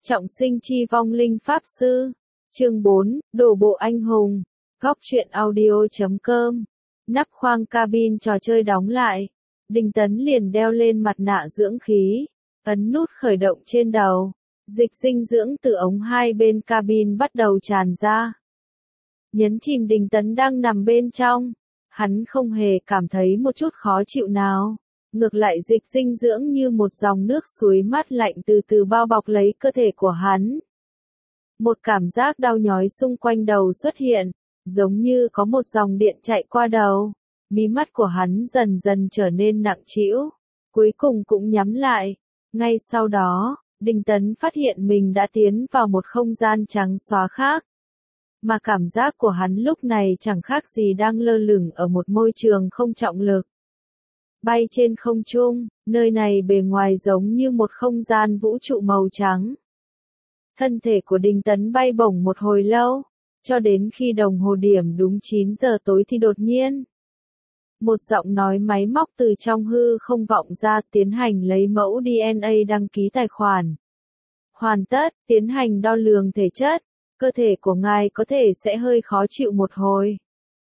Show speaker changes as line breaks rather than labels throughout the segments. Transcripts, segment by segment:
Trọng sinh chi vong linh pháp sư. Chương 4, đổ bộ anh hùng. Góc truyện audio.com. Nắp khoang cabin trò chơi đóng lại. Đinh Tấn liền đeo lên mặt nạ dưỡng khí, ấn nút khởi động trên đầu. Dịch dinh dưỡng từ ống hai bên cabin bắt đầu tràn ra. Nhấn chìm Đinh Tấn đang nằm bên trong. Hắn không hề cảm thấy một chút khó chịu nào. Ngược lại dịch dinh dưỡng như một dòng nước suối mát lạnh từ từ bao bọc lấy cơ thể của hắn. Một cảm giác đau nhói xung quanh đầu xuất hiện, giống như có một dòng điện chạy qua đầu. Mí mắt của hắn dần dần trở nên nặng trĩu, cuối cùng cũng nhắm lại. Ngay sau đó, Đinh Tấn phát hiện mình đã tiến vào một không gian trắng xóa khác. Mà cảm giác của hắn lúc này chẳng khác gì đang lơ lửng ở một môi trường không trọng lực. Bay trên không trung, nơi này bề ngoài giống như một không gian vũ trụ màu trắng. Thân thể của Đinh Tấn bay bổng một hồi lâu, cho đến khi đồng hồ điểm đúng 9 giờ tối thì đột nhiên. Một giọng nói máy móc từ trong hư không vọng ra, tiến hành lấy mẫu DNA đăng ký tài khoản. Hoàn tất, tiến hành đo lường thể chất, cơ thể của ngài có thể sẽ hơi khó chịu một hồi.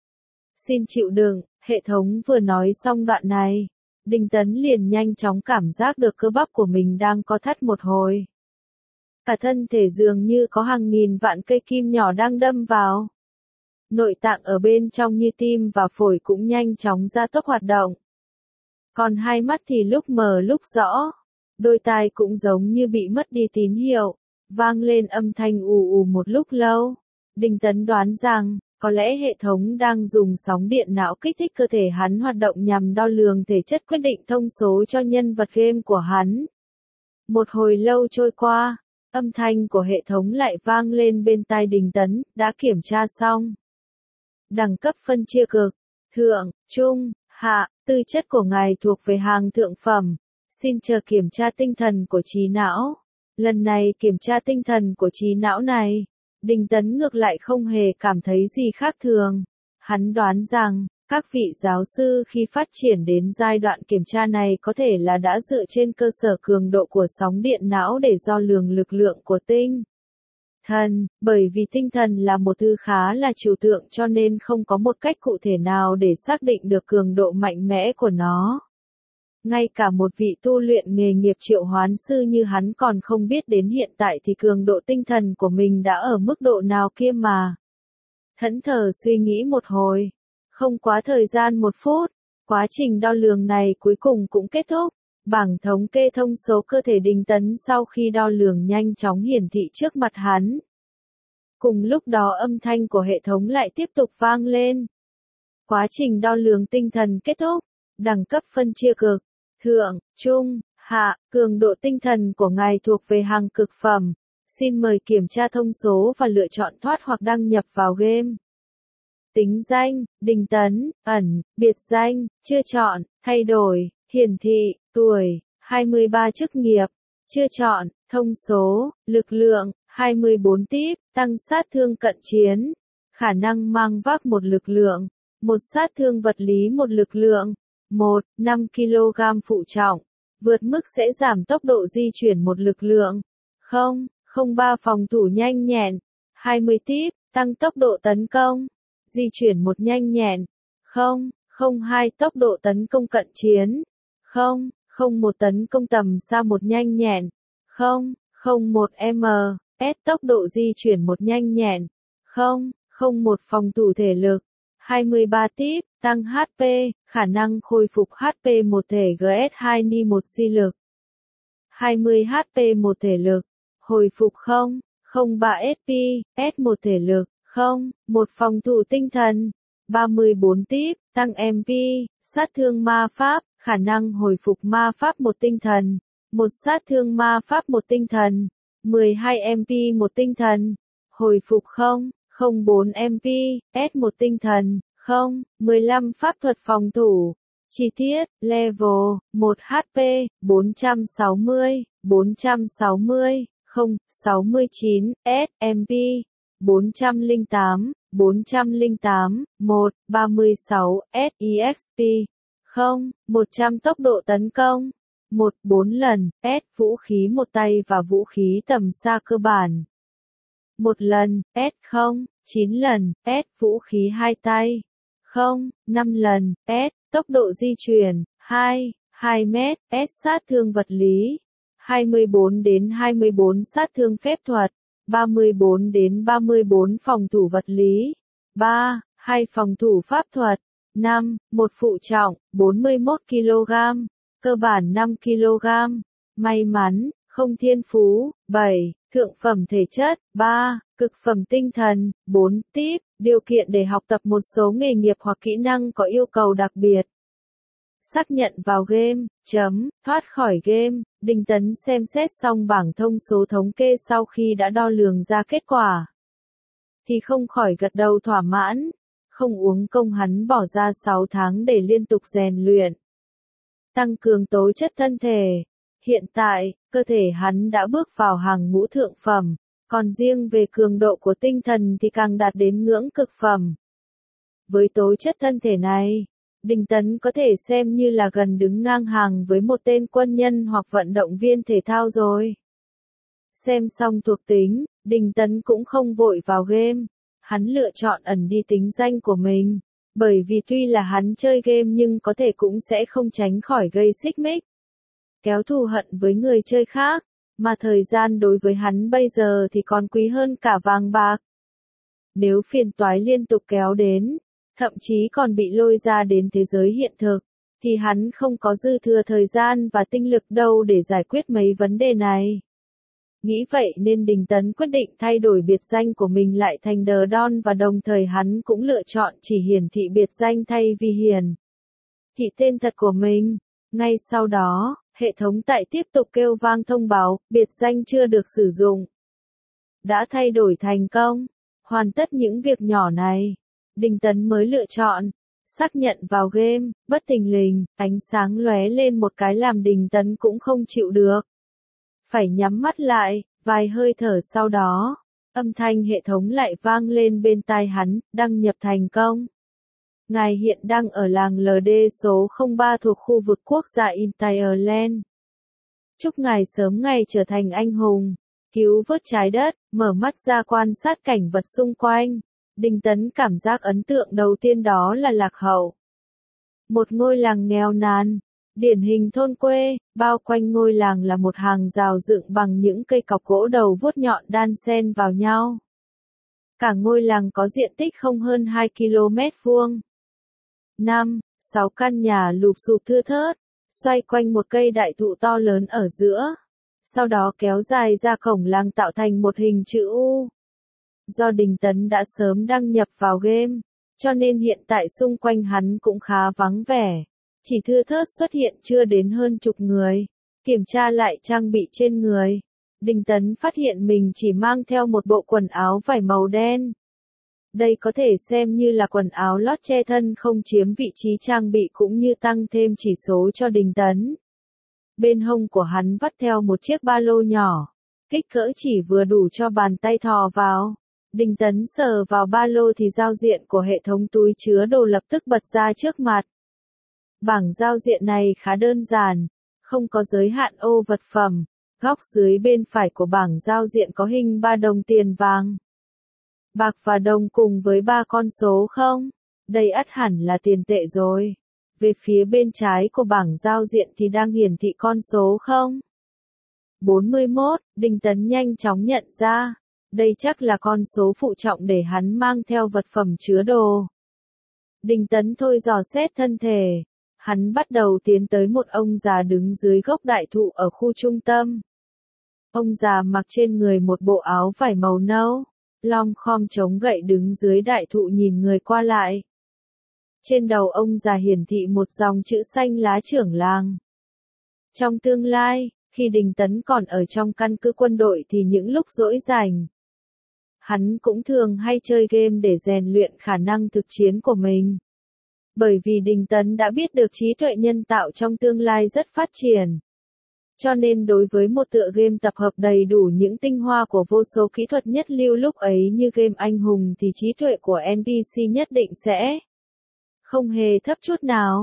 Xin chịu đựng. Hệ thống vừa nói xong đoạn này, Đinh Tấn liền nhanh chóng cảm giác được cơ bắp của mình đang co thắt một hồi. Cả thân thể dường như có hàng nghìn vạn cây kim nhỏ đang đâm vào. Nội tạng ở bên trong như tim và phổi cũng nhanh chóng gia tốc hoạt động. Còn hai mắt thì lúc mờ lúc rõ. Đôi tai cũng giống như bị mất đi tín hiệu, vang lên âm thanh ù ù một lúc lâu. Đinh Tấn đoán rằng, có lẽ hệ thống đang dùng sóng điện não kích thích cơ thể hắn hoạt động nhằm đo lường thể chất, quyết định thông số cho nhân vật game của hắn. Một hồi lâu trôi qua, âm thanh của hệ thống lại vang lên bên tai Đinh Tấn, đã kiểm tra xong. Đẳng cấp phân chia cực, thượng, trung, hạ, tư chất của ngài thuộc về hàng thượng phẩm. Xin chờ kiểm tra tinh thần của trí não. Lần này kiểm tra tinh thần của trí não này, Đinh Tấn ngược lại không hề cảm thấy gì khác thường. Hắn đoán rằng, các vị giáo sư khi phát triển đến giai đoạn kiểm tra này có thể là đã dựa trên cơ sở cường độ của sóng điện não để đo lường lực lượng của tinh thần, bởi vì tinh thần là một thứ khá là trừu tượng cho nên không có một cách cụ thể nào để xác định được cường độ mạnh mẽ của nó. Ngay cả một vị tu luyện nghề nghiệp triệu hoán sư như hắn còn không biết đến hiện tại thì cường độ tinh thần của mình đã ở mức độ nào kia mà. Thẫn thờ suy nghĩ một hồi. Không quá thời gian 1 phút, quá trình đo lường này cuối cùng cũng kết thúc. Bảng thống kê thông số cơ thể Đinh Tấn sau khi đo lường nhanh chóng hiển thị trước mặt hắn. Cùng lúc đó âm thanh của hệ thống lại tiếp tục vang lên. Quá trình đo lường tinh thần kết thúc. Đẳng cấp phân chia cực, thượng, trung, hạ, cường độ tinh thần của ngài thuộc về hàng cực phẩm. Xin mời kiểm tra thông số và lựa chọn thoát hoặc đăng nhập vào game. Tính danh, Đinh Tấn, ẩn, biệt danh, chưa chọn, thay đổi, hiển thị, tuổi, 23 chức nghiệp, chưa chọn, thông số, lực lượng, 24 típ, tăng sát thương cận chiến, khả năng mang vác một lực lượng, một sát thương vật lý một lực lượng, 5 kg phụ trọng, vượt mức sẽ giảm tốc độ di chuyển một lực lượng, 0,03 phòng thủ nhanh nhẹn, 20 típ, tăng tốc độ tấn công, di chuyển một nhanh nhẹn, 0,02 tốc độ tấn công cận chiến, 0,01 tấn công tầm xa một nhanh nhẹn, 0,01 m, s tốc độ di chuyển một nhanh nhẹn, 0,01 phòng thủ thể lực, 23 típ, tăng HP, khả năng khôi phục HP một thể GS2 ni một di lực, 20 HP một thể lực, hồi phục 0,03 SP, S một thể lực, 1 phòng thủ tinh thần, 34 típ, tăng MP, sát thương ma pháp, khả năng hồi phục ma pháp một tinh thần, một sát thương ma pháp một tinh thần, 12 MP một tinh thần, hồi phục 0,04 MP, S một tinh thần, 15 pháp thuật phòng thủ. Chi tiết, level, 1 HP, 460, 69, SMP, 408, 36, SEXP, 100 tốc độ tấn công, 4 lần, S vũ khí một tay và vũ khí tầm xa cơ bản. 1 lần, S 9 lần, S vũ khí hai tay. 5 lần, S tốc độ di chuyển, 2 mét, S sát thương vật lý. 24 đến 24 sát thương phép thuật, 34 đến 34 phòng thủ vật lý, 2 phòng thủ pháp thuật, 1 phụ trọng, 41 kg, cơ bản 5 kg, may mắn, không thiên phú, 7, thượng phẩm thể chất, 3, cực phẩm tinh thần, 4, tip, điều kiện để học tập một số nghề nghiệp hoặc kỹ năng có yêu cầu đặc biệt. Xác nhận vào game, thoát khỏi game, Đinh Tấn xem xét xong bảng thông số thống kê sau khi đã đo lường ra kết quả. Thì không khỏi gật đầu thỏa mãn, không uống công hắn bỏ ra 6 tháng để liên tục rèn luyện. Tăng cường tố chất thân thể. Hiện tại, cơ thể hắn đã bước vào hàng ngũ thượng phẩm, còn riêng về cường độ của tinh thần thì càng đạt đến ngưỡng cực phẩm. Với tố chất thân thể này, Đinh Tấn có thể xem như là gần đứng ngang hàng với một tên quân nhân hoặc vận động viên thể thao rồi. Xem xong thuộc tính, Đinh Tấn cũng không vội vào game, hắn lựa chọn ẩn đi tính danh của mình, bởi vì tuy là hắn chơi game nhưng có thể cũng sẽ không tránh khỏi gây xích mích, kéo thù hận với người chơi khác, mà thời gian đối với hắn bây giờ thì còn quý hơn cả vàng bạc. Nếu phiền toái liên tục kéo đến, thậm chí còn bị lôi ra đến thế giới hiện thực, thì hắn không có dư thừa thời gian và tinh lực đâu để giải quyết mấy vấn đề này. Nghĩ vậy nên Đinh Tấn quyết định thay đổi biệt danh của mình lại thành The Don và đồng thời hắn cũng lựa chọn chỉ hiển thị biệt danh thay vì hiển thị tên thật của mình. Ngay sau đó, hệ thống tại tiếp tục kêu vang thông báo, biệt danh chưa được sử dụng. Đã thay đổi thành công. Hoàn tất những việc nhỏ này, Đinh Tấn mới lựa chọn xác nhận vào game, bất thình lình, ánh sáng lóe lên một cái làm Đinh Tấn cũng không chịu được. Phải nhắm mắt lại, vài hơi thở sau đó, âm thanh hệ thống lại vang lên bên tai hắn, đăng nhập thành công. Ngài hiện đang ở làng LD số 03 thuộc khu vực quốc gia Ireland. Chúc ngài sớm ngày trở thành anh hùng, cứu vớt trái đất, mở mắt ra quan sát cảnh vật xung quanh. Đinh Tấn cảm giác ấn tượng đầu tiên đó là lạc hậu. Một ngôi làng nghèo nàn, điển hình thôn quê, bao quanh ngôi làng là một hàng rào dựng bằng những cây cọc gỗ đầu vuốt nhọn đan xen vào nhau. Cả ngôi làng có diện tích không hơn 2 km vuông. 6 căn nhà lụp xụp thưa thớt, xoay quanh một cây đại thụ to lớn ở giữa. Sau đó kéo dài ra cổng làng tạo thành một hình chữ U. Do Đinh Tấn đã sớm đăng nhập vào game, cho nên hiện tại xung quanh hắn cũng khá vắng vẻ. Chỉ thưa thớt xuất hiện chưa đến hơn chục người. Kiểm tra lại trang bị trên người, Đinh Tấn phát hiện mình chỉ mang theo một bộ quần áo vải màu đen. Đây có thể xem như là quần áo lót che thân không chiếm vị trí trang bị cũng như tăng thêm chỉ số cho Đinh Tấn. Bên hông của hắn vắt theo một chiếc ba lô nhỏ, kích cỡ chỉ vừa đủ cho bàn tay thò vào. Đinh Tấn sờ vào ba lô thì giao diện của hệ thống túi chứa đồ lập tức bật ra trước mặt. Bảng giao diện này khá đơn giản, không có giới hạn ô vật phẩm. Góc dưới bên phải của bảng giao diện có hình 3 đồng tiền vàng, bạc và đồng cùng với 3 con số 0. Đây ắt hẳn là tiền tệ rồi. Về phía bên trái của bảng giao diện thì đang hiển thị con số 41. Đinh Tấn nhanh chóng nhận ra, đây chắc là con số phụ trọng để hắn mang theo vật phẩm chứa đồ. Đinh Tấn thôi dò xét thân thể. Hắn bắt đầu tiến tới một ông già đứng dưới gốc đại thụ ở khu trung tâm. Ông già mặc trên người một bộ áo vải màu nâu, lom khom chống gậy đứng dưới đại thụ nhìn người qua lại. Trên đầu ông già hiển thị một dòng chữ xanh lá trưởng làng. Trong tương lai, khi Đinh Tấn còn ở trong căn cứ quân đội thì những lúc rỗi rảnh, hắn cũng thường hay chơi game để rèn luyện khả năng thực chiến của mình. Bởi vì Đinh Tấn đã biết được trí tuệ nhân tạo trong tương lai rất phát triển. Cho nên đối với một tựa game tập hợp đầy đủ những tinh hoa của vô số kỹ thuật nhất lưu lúc ấy như game anh hùng thì trí tuệ của NPC nhất định sẽ không hề thấp chút nào.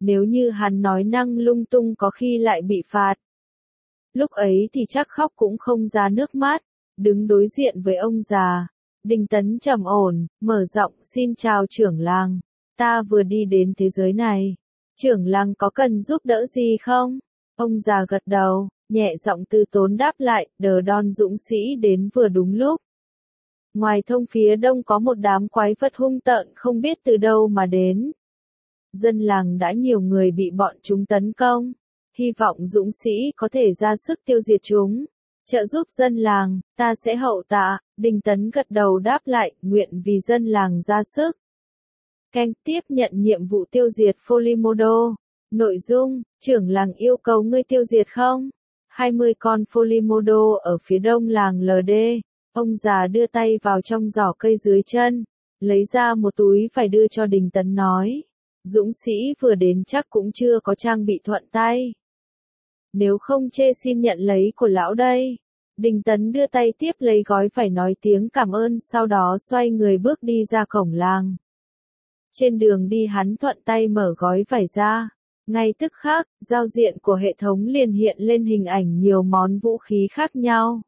Nếu như hắn nói năng lung tung có khi lại bị phạt. Lúc ấy thì chắc khóc cũng không ra nước mắt, đứng đối diện với ông già. Đinh Tấn trầm ổn, mở giọng, xin chào trưởng làng, ta vừa đi đến thế giới này. Trưởng làng có cần giúp đỡ gì không? Ông già gật đầu, nhẹ giọng từ tốn đáp lại, Đờ Đon dũng sĩ đến vừa đúng lúc. Ngoài thông phía đông có một đám quái vật hung tợn không biết từ đâu mà đến. Dân làng đã nhiều người bị bọn chúng tấn công. Hy vọng dũng sĩ có thể ra sức tiêu diệt chúng. Trợ giúp dân làng, ta sẽ hậu tạ. Đinh Tấn gật đầu đáp lại, nguyện vì dân làng ra sức. Canh tiếp nhận nhiệm vụ tiêu diệt Folimodo. Nội dung, trưởng làng yêu cầu ngươi tiêu diệt không? 20 con Folimodo ở phía đông làng LD. Ông già đưa tay vào trong giỏ cây dưới chân, lấy ra một túi phải đưa cho Đinh Tấn nói. Dũng sĩ vừa đến chắc cũng chưa có trang bị thuận tay. Nếu không chê xin nhận lấy của lão đây. Đinh Tấn đưa tay tiếp lấy gói phải nói tiếng cảm ơn sau đó xoay người bước đi ra cổng làng. Trên đường đi hắn thuận tay mở gói vải ra. Ngay tức khắc, giao diện của hệ thống liền hiện lên hình ảnh nhiều món vũ khí khác nhau.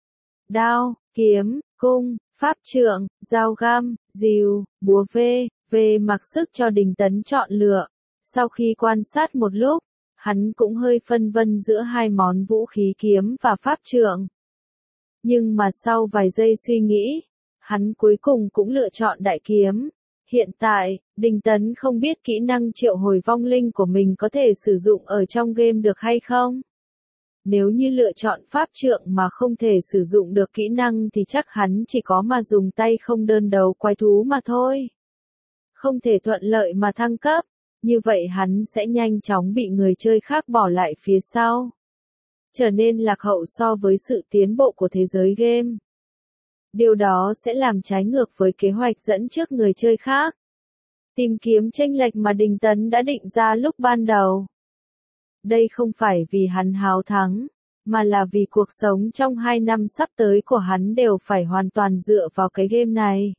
Đao, kiếm, cung, pháp trượng, dao găm, rìu, búa về mặc sức cho Đinh Tấn chọn lựa. Sau khi quan sát một lúc, hắn cũng hơi phân vân giữa hai món vũ khí kiếm và pháp trượng. Nhưng mà sau vài giây suy nghĩ, hắn cuối cùng cũng lựa chọn đại kiếm. Hiện tại, Đinh Tấn không biết kỹ năng triệu hồi vong linh của mình có thể sử dụng ở trong game được hay không. Nếu như lựa chọn pháp trượng mà không thể sử dụng được kỹ năng thì chắc hắn chỉ có mà dùng tay không đơn đấu quái thú mà thôi. Không thể thuận lợi mà thăng cấp, như vậy hắn sẽ nhanh chóng bị người chơi khác bỏ lại phía sau. Trở nên lạc hậu so với sự tiến bộ của thế giới game. Điều đó sẽ làm trái ngược với kế hoạch dẫn trước người chơi khác. Tìm kiếm chênh lệch mà Đinh Tấn đã định ra lúc ban đầu. Đây không phải vì hắn háo thắng, mà là vì cuộc sống trong 2 năm sắp tới của hắn đều phải hoàn toàn dựa vào cái game này.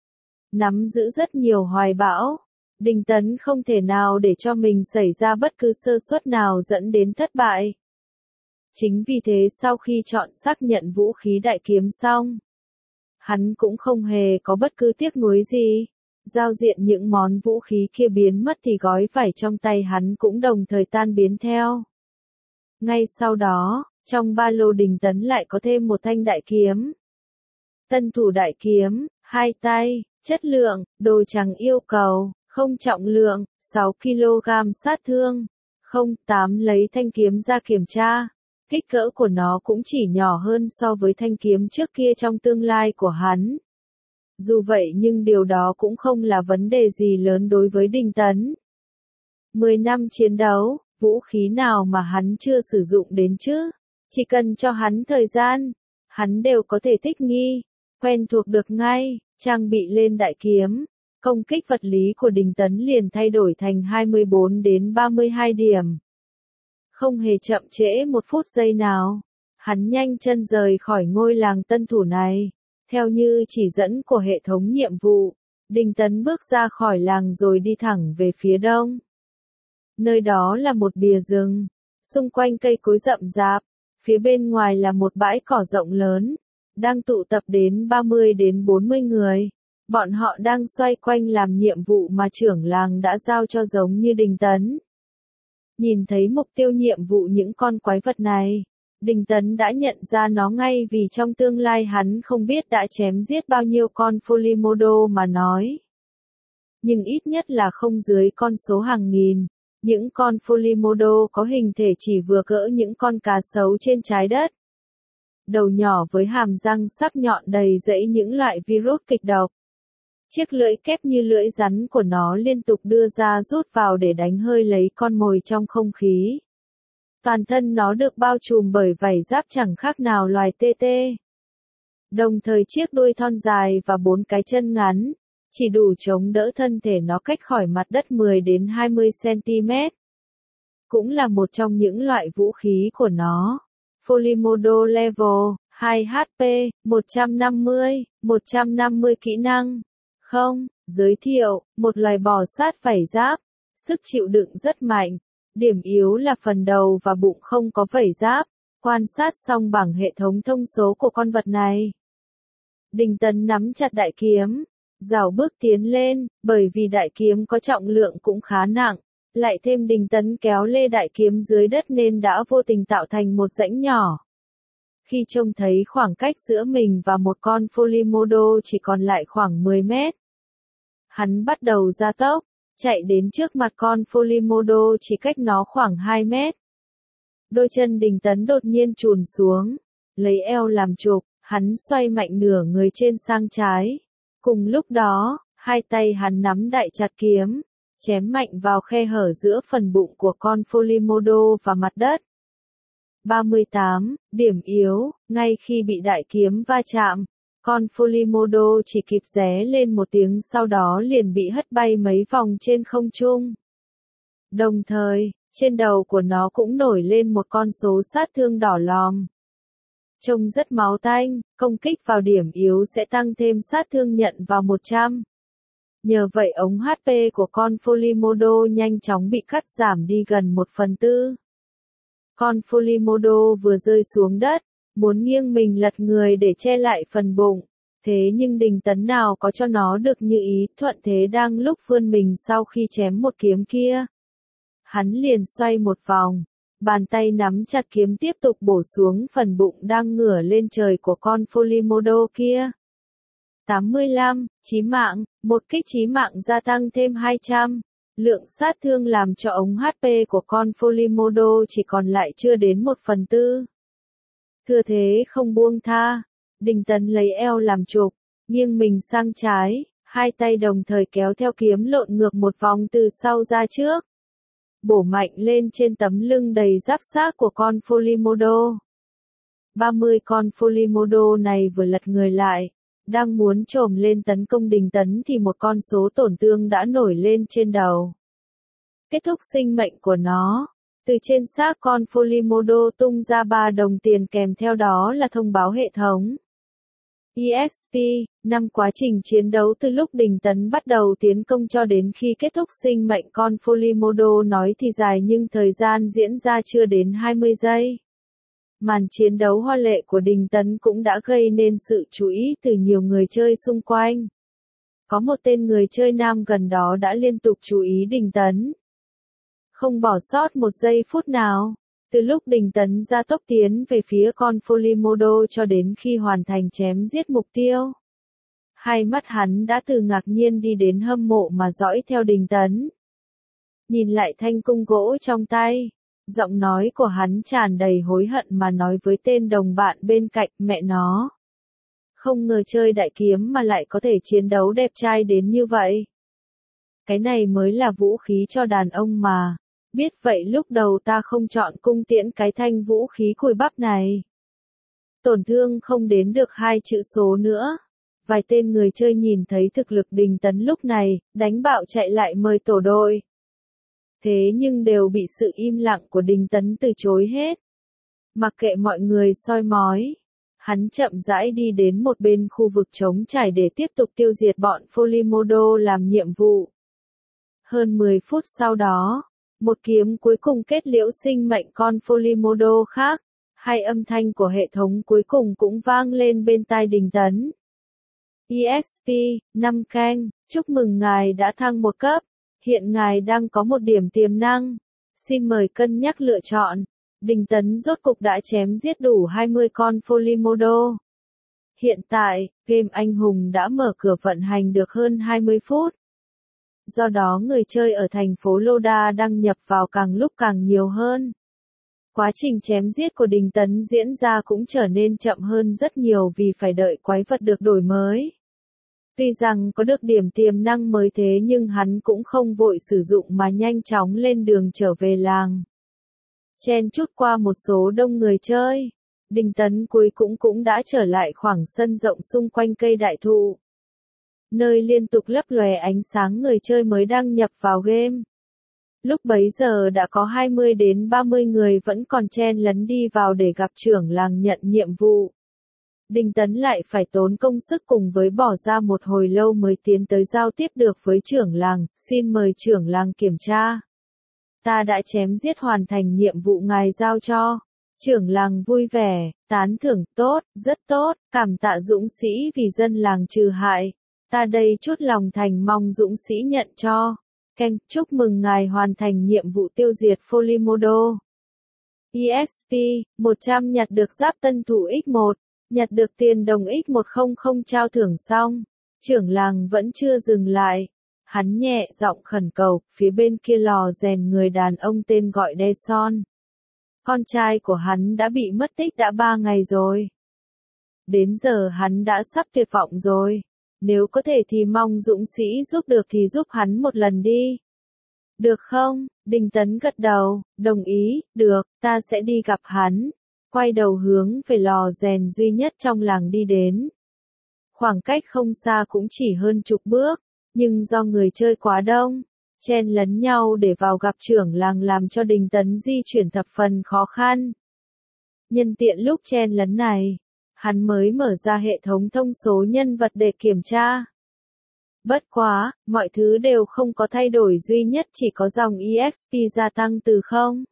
Nắm giữ rất nhiều hoài bão, Đinh Tấn không thể nào để cho mình xảy ra bất cứ sơ suất nào dẫn đến thất bại. Chính vì thế sau khi chọn xác nhận vũ khí đại kiếm xong, hắn cũng không hề có bất cứ tiếc nuối gì. Giao diện những món vũ khí kia biến mất thì gói vải trong tay hắn cũng đồng thời tan biến theo. Ngay sau đó, trong ba lô Đinh Tấn lại có thêm một thanh đại kiếm. Tân thủ đại kiếm, 2 tay, chất lượng, đồ trắng yêu cầu, không trọng lượng, 6 kg sát thương. 08 lấy thanh kiếm ra kiểm tra. Kích cỡ của nó cũng chỉ nhỏ hơn so với thanh kiếm trước kia trong tương lai của hắn. Dù vậy nhưng điều đó cũng không là vấn đề gì lớn đối với Đinh Tấn. 10 năm chiến đấu, vũ khí nào mà hắn chưa sử dụng đến chứ? Chỉ cần cho hắn thời gian, hắn đều có thể thích nghi, quen thuộc được ngay. Trang bị lên đại kiếm, công kích vật lý của Đinh Tấn liền thay đổi thành 24 đến 32 điểm. Không hề chậm trễ một phút giây nào, hắn nhanh chân rời khỏi ngôi làng tân thủ này. Theo như chỉ dẫn của hệ thống nhiệm vụ, Đinh Tấn bước ra khỏi làng rồi đi thẳng về phía đông. Nơi đó là một bìa rừng, xung quanh cây cối rậm rạp, phía bên ngoài là một bãi cỏ rộng lớn, đang tụ tập đến 30 đến 40 người. Bọn họ đang xoay quanh làm nhiệm vụ mà trưởng làng đã giao cho giống như Đinh Tấn. Nhìn thấy mục tiêu nhiệm vụ những con quái vật này, Đinh Tấn đã nhận ra nó ngay vì trong tương lai hắn không biết đã chém giết bao nhiêu con Folimodo mà nói. Nhưng ít nhất là không dưới con số hàng nghìn. Những con Folimodo có hình thể chỉ vừa cỡ những con cá sấu trên trái đất. Đầu nhỏ với hàm răng sắc nhọn đầy rẫy những loại virus kịch độc. Chiếc lưỡi kép như lưỡi rắn của nó liên tục đưa ra rút vào để đánh hơi lấy con mồi trong không khí. Toàn thân nó được bao trùm bởi vảy giáp chẳng khác nào loài tê tê. Đồng thời chiếc đuôi thon dài và 4 cái chân ngắn, chỉ đủ chống đỡ thân thể nó cách khỏi mặt đất 10 đến 20 cm. Cũng là một trong những loại vũ khí của nó. Folimodo Level 2 HP 150 kỹ năng. Không, giới thiệu, một loài bò sát vảy giáp, sức chịu đựng rất mạnh. Điểm yếu là phần đầu và bụng không có vảy giáp. Quan sát xong bảng hệ thống thông số của con vật này. Đinh Tấn nắm chặt đại kiếm, rảo bước tiến lên, bởi vì đại kiếm có trọng lượng cũng khá nặng, lại thêm Đinh Tấn kéo lê đại kiếm dưới đất nên đã vô tình tạo thành một rãnh nhỏ. Khi trông thấy khoảng cách giữa mình và một con Folimodo chỉ còn lại khoảng 10 mét, hắn bắt đầu gia tốc, chạy đến trước mặt con Folimodo chỉ cách nó khoảng 2 mét. Đôi chân Đinh Tấn đột nhiên chùn xuống, lấy eo làm trục, hắn xoay mạnh nửa người trên sang trái. Cùng lúc đó, hai tay hắn nắm đại chặt kiếm, chém mạnh vào khe hở giữa phần bụng của con Folimodo và mặt đất. 38. Điểm yếu, ngay khi bị đại kiếm va chạm, con Folimodo chỉ kịp ré lên một tiếng sau đó liền bị hất bay mấy vòng trên không trung. Đồng thời, trên đầu của nó cũng nổi lên một con số sát thương đỏ lòm. Trông rất máu tanh, công kích vào điểm yếu sẽ tăng thêm sát thương nhận vào 100. Nhờ vậy ống HP của con Folimodo nhanh chóng bị cắt giảm đi gần 1/4. Con Folimodo vừa rơi xuống đất, muốn nghiêng mình lật người để che lại phần bụng. Thế nhưng Đinh Tấn nào có cho nó được như ý, thuận thế đang lúc vươn mình sau khi chém một kiếm kia. Hắn liền xoay một vòng, bàn tay nắm chặt kiếm tiếp tục bổ xuống phần bụng đang ngửa lên trời của con Folimodo kia. 85, chí mạng, một kích chí mạng gia tăng thêm 200. Lượng sát thương làm cho ống HP của con Folimodo chỉ còn lại chưa đến 1/4. Thừa thế không buông tha, Đinh Tấn lấy eo làm trục, nghiêng mình sang trái, hai tay đồng thời kéo theo kiếm lộn ngược một vòng từ sau ra trước. Bổ mạnh lên trên tấm lưng đầy giáp xác của con Folimodo. 30 con Folimodo này vừa lật người lại, đang muốn chồm lên tấn công Đinh Tấn thì một con số tổn thương đã nổi lên trên đầu. Kết thúc sinh mệnh của nó, từ trên xác con Folimodo tung ra 3 đồng tiền kèm theo đó là thông báo hệ thống. EXP, 5 quá trình chiến đấu từ lúc Đinh Tấn bắt đầu tiến công cho đến khi kết thúc sinh mệnh con Folimodo nói thì dài nhưng thời gian diễn ra chưa đến 20 giây. Màn chiến đấu hoa lệ của Đinh Tấn cũng đã gây nên sự chú ý từ nhiều người chơi xung quanh. Có một tên người chơi nam gần đó đã liên tục chú ý Đinh Tấn, không bỏ sót một giây phút nào. Từ lúc Đinh Tấn ra tốc tiến về phía con Folimodo cho đến khi hoàn thành chém giết mục tiêu. Hai mắt hắn đã từ ngạc nhiên đi đến hâm mộ mà dõi theo Đinh Tấn. Nhìn lại thanh cung gỗ trong tay, giọng nói của hắn tràn đầy hối hận mà nói với tên đồng bạn bên cạnh, mẹ nó. Không ngờ chơi đại kiếm mà lại có thể chiến đấu đẹp trai đến như vậy. Cái này mới là vũ khí cho đàn ông mà. Biết vậy lúc đầu ta không chọn cung tiễn cái thanh vũ khí cùi bắp này. Tổn thương không đến được 2 chữ số nữa. Vài tên người chơi nhìn thấy thực lực Đinh Tấn lúc này, đánh bạo chạy lại mời tổ đội. Thế nhưng đều bị sự im lặng của Đinh Tấn từ chối hết. Mặc kệ mọi người soi mói, hắn chậm rãi đi đến một bên khu vực trống trải để tiếp tục tiêu diệt bọn Folimodo làm nhiệm vụ. Hơn 10 phút sau đó, một kiếm cuối cùng kết liễu sinh mệnh con Folimodo khác, hai âm thanh của hệ thống cuối cùng cũng vang lên bên tai Đinh Tấn. EXP, 5 canh, chúc mừng ngài đã thăng một cấp, hiện ngài đang có một điểm tiềm năng, xin mời cân nhắc lựa chọn. Đinh Tấn rốt cục đã chém giết đủ 20 con Folimodo. Hiện tại, game anh hùng đã mở cửa vận hành được hơn 20 phút. Do đó người chơi ở thành phố Loda đăng nhập vào càng lúc càng nhiều hơn. Quá trình chém giết của Đinh Tấn diễn ra cũng trở nên chậm hơn rất nhiều vì phải đợi quái vật được đổi mới. Tuy rằng có được điểm tiềm năng mới thế nhưng hắn cũng không vội sử dụng mà nhanh chóng lên đường trở về làng. Chen chút qua một số đông người chơi, Đinh Tấn cuối cũng đã trở lại khoảng sân rộng xung quanh cây đại thụ, nơi liên tục lấp lóe ánh sáng người chơi mới đăng nhập vào game. Lúc bấy giờ đã có 20 đến 30 người vẫn còn chen lấn đi vào để gặp trưởng làng nhận nhiệm vụ. Đinh Tấn lại phải tốn công sức cùng với bỏ ra một hồi lâu mới tiến tới giao tiếp được với trưởng làng, xin mời trưởng làng kiểm tra. Ta đã chém giết hoàn thành nhiệm vụ ngài giao cho. Trưởng làng vui vẻ, tán thưởng, tốt, rất tốt, cảm tạ dũng sĩ vì dân làng trừ hại. Ta đây chút lòng thành mong dũng sĩ nhận cho. Chúc mừng ngài hoàn thành nhiệm vụ tiêu diệt Folimodo. EXP, 100 nhặt được giáp tân thủ X1, nhặt được tiền đồng X100 trao thưởng xong. Trưởng làng vẫn chưa dừng lại. Hắn nhẹ giọng khẩn cầu, phía bên kia lò rèn người đàn ông tên gọi Deson. Con trai của hắn đã bị mất tích đã 3 ngày rồi. Đến giờ hắn đã sắp tuyệt vọng rồi. Nếu có thể thì mong dũng sĩ giúp được thì giúp hắn một lần đi. Được không? Đinh Tấn gật đầu, đồng ý, được, ta sẽ đi gặp hắn. Quay đầu hướng về lò rèn duy nhất trong làng đi đến. Khoảng cách không xa cũng chỉ hơn chục bước, nhưng do người chơi quá đông, chen lấn nhau để vào gặp trưởng làng làm cho Đinh Tấn di chuyển thập phần khó khăn. Nhân tiện lúc chen lấn này, hắn mới mở ra hệ thống thông số nhân vật để kiểm tra. Bất quá, mọi thứ đều không có thay đổi, duy nhất chỉ có dòng EXP gia tăng từ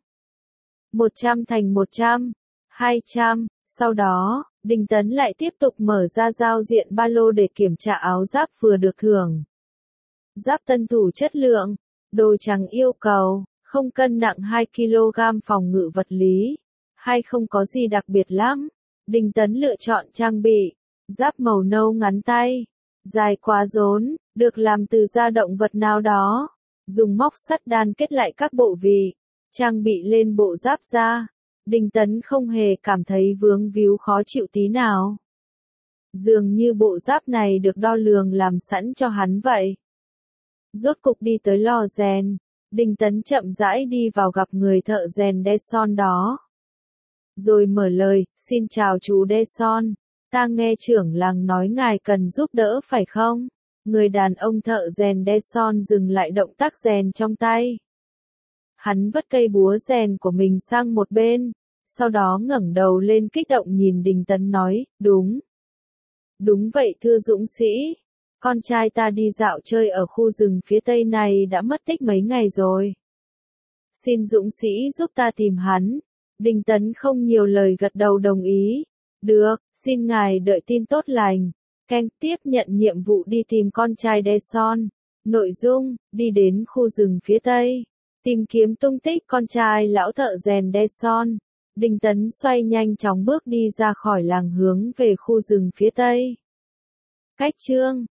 100 thành 100, 200, sau đó, Đinh Tấn lại tiếp tục mở ra giao diện ba lô để kiểm tra áo giáp vừa được thưởng. Giáp tân thủ chất lượng, đồ trắng yêu cầu, không cân nặng 2 kg phòng ngự vật lý, hay không có gì đặc biệt lắm. Đinh Tấn lựa chọn trang bị, giáp màu nâu ngắn tay, dài quá rốn, được làm từ da động vật nào đó, dùng móc sắt đan kết lại các bộ vị, trang bị lên bộ giáp da. Đinh Tấn không hề cảm thấy vướng víu khó chịu tí nào. Dường như bộ giáp này được đo lường làm sẵn cho hắn vậy. Rốt cục đi tới lò rèn, Đinh Tấn chậm rãi đi vào gặp người thợ rèn Deson đó. Rồi mở lời, xin chào chú Deson, ta nghe trưởng làng nói ngài cần giúp đỡ phải không? Người đàn ông thợ rèn Deson dừng lại động tác rèn trong tay. Hắn vứt cây búa rèn của mình sang một bên, sau đó ngẩng đầu lên kích động nhìn Đinh Tấn nói, đúng. Đúng vậy thưa dũng sĩ, con trai ta đi dạo chơi ở khu rừng phía tây này đã mất tích mấy ngày rồi. Xin dũng sĩ giúp ta tìm hắn. Đinh Tấn không nhiều lời gật đầu đồng ý. Được, xin ngài đợi tin tốt lành. Tiếp nhận nhiệm vụ đi tìm con trai Deson. Nội dung, đi đến khu rừng phía tây. Tìm kiếm tung tích con trai lão thợ rèn Deson. Đinh Tấn xoay nhanh chóng bước đi ra khỏi làng hướng về khu rừng phía tây. Cách chương